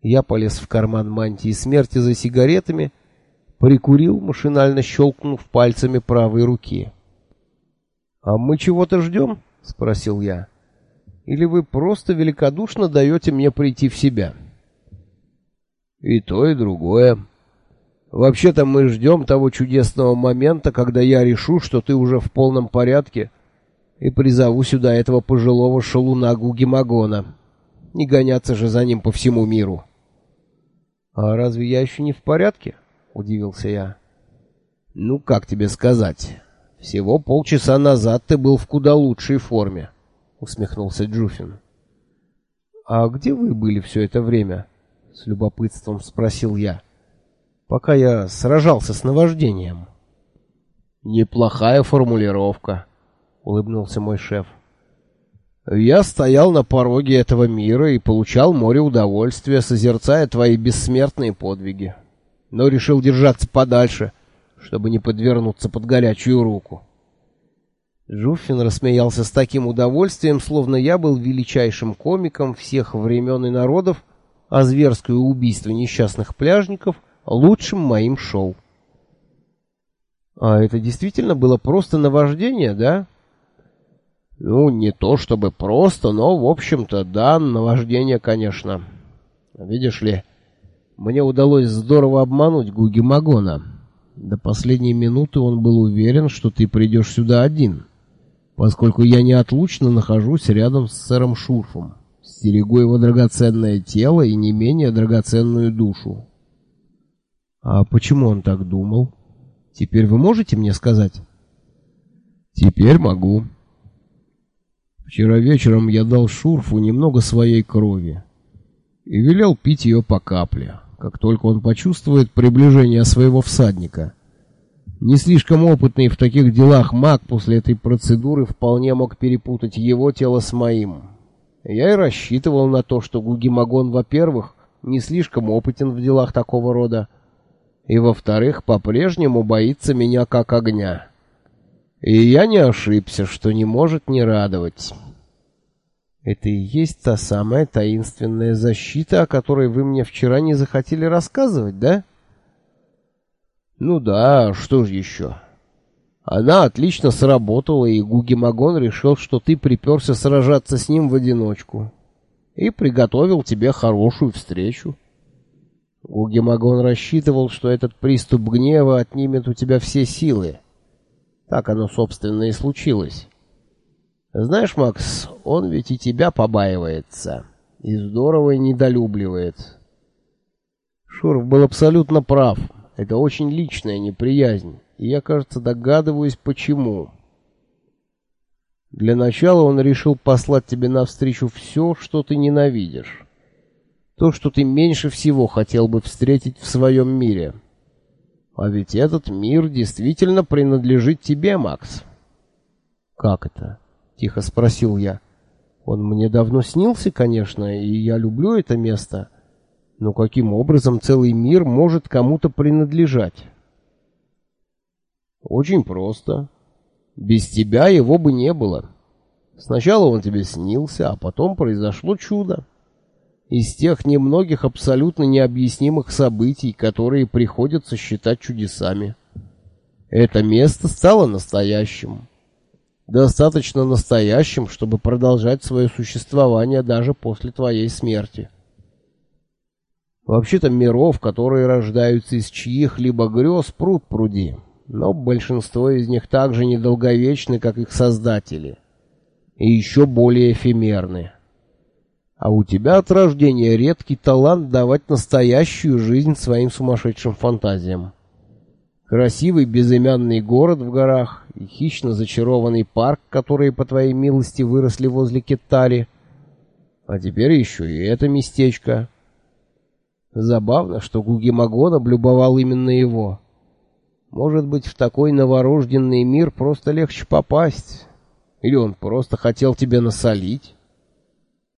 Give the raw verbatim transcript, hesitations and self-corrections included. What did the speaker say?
Я полез в карман мантии смерти за сигаретами, прикурил, машинально щелкнув пальцами правой руки. «А мы чего-то ждем?» — спросил я. «Или вы просто великодушно даете мне прийти в себя?» «И то, и другое. Вообще-то мы ждем того чудесного момента, когда я решу, что ты уже в полном порядке, и призову сюда этого пожилого шалуна Гуги-Магона. Не гоняться же за ним по всему миру». «А разве я еще не в порядке?» — удивился я. «Ну, как тебе сказать? Всего полчаса назад ты был в куда лучшей форме», — усмехнулся Джуфин. «А где вы были все это время?» — с любопытством спросил я. «Пока я сражался с наваждением». «Неплохая формулировка», — улыбнулся мой шеф. «Я стоял на пороге этого мира и получал море удовольствия, созерцая твои бессмертные подвиги, но решил держаться подальше, чтобы не подвернуться под горячую руку». Джуффин рассмеялся с таким удовольствием, словно я был величайшим комиком всех времен и народов, а зверское убийство несчастных пляжников — лучшим моим шоу. «А это действительно было просто наваждение, да?» «Ну, не то чтобы просто, но, в общем-то, да, наваждение, конечно. Видишь ли, мне удалось здорово обмануть Гуги-Магона. До последней минуты он был уверен, что ты придешь сюда один, поскольку я неотлучно нахожусь рядом с сэром Шурфом, стерегу его драгоценное тело и не менее драгоценную душу». «А почему он так думал? Теперь вы можете мне сказать?» «Теперь могу. Вчера вечером я дал Шурфу немного своей крови и велел пить ее по капле, как только он почувствует приближение своего всадника. Не слишком опытный в таких делах маг после этой процедуры вполне мог перепутать его тело с моим. Я и рассчитывал на то, что Гуги-Магон, во-первых, не слишком опытен в делах такого рода, и, во-вторых, по-прежнему боится меня как огня. И я не ошибся, что не может не радовать». «Это и есть та самая таинственная защита, о которой вы мне вчера не захотели рассказывать, да?» «Ну да, что же еще? Она отлично сработала, и Гуги-Магон решил, что ты приперся сражаться с ним в одиночку, и приготовил тебе хорошую встречу. Гуги-Магон рассчитывал, что этот приступ гнева отнимет у тебя все силы. Так оно, собственно, и случилось. Знаешь, Макс, он ведь и тебя побаивается, и здорово недолюбливает». Шурф был абсолютно прав. Это очень личная неприязнь, и я, кажется, догадываюсь, почему. Для начала он решил послать тебе навстречу все, что ты ненавидишь. То, что ты меньше всего хотел бы встретить в своем мире. А ведь этот мир действительно принадлежит тебе, Макс. «Как это?» — тихо спросил я. «Он мне давно снился, конечно, и я люблю это место. Но каким образом целый мир может кому-то принадлежать?» «Очень просто. Без тебя его бы не было. Сначала он тебе снился, а потом произошло чудо. Из тех немногих абсолютно необъяснимых событий, которые приходится считать чудесами. Это место стало настоящим. Достаточно настоящим, чтобы продолжать свое существование даже после твоей смерти. Вообще-то миров, которые рождаются из чьих-либо грез, пруд-пруди, но большинство из них так же недолговечны, как их создатели, и еще более эфемерны. А у тебя от рождения редкий талант давать настоящую жизнь своим сумасшедшим фантазиям. Красивый безымянный город в горах и хищно зачарованный парк, которые по твоей милости выросли возле Кеттари. А теперь еще и это местечко. Забавно, что Гуги-Магон облюбовал именно его. Может быть, в такой новорожденный мир просто легче попасть? Или он просто хотел тебе насолить?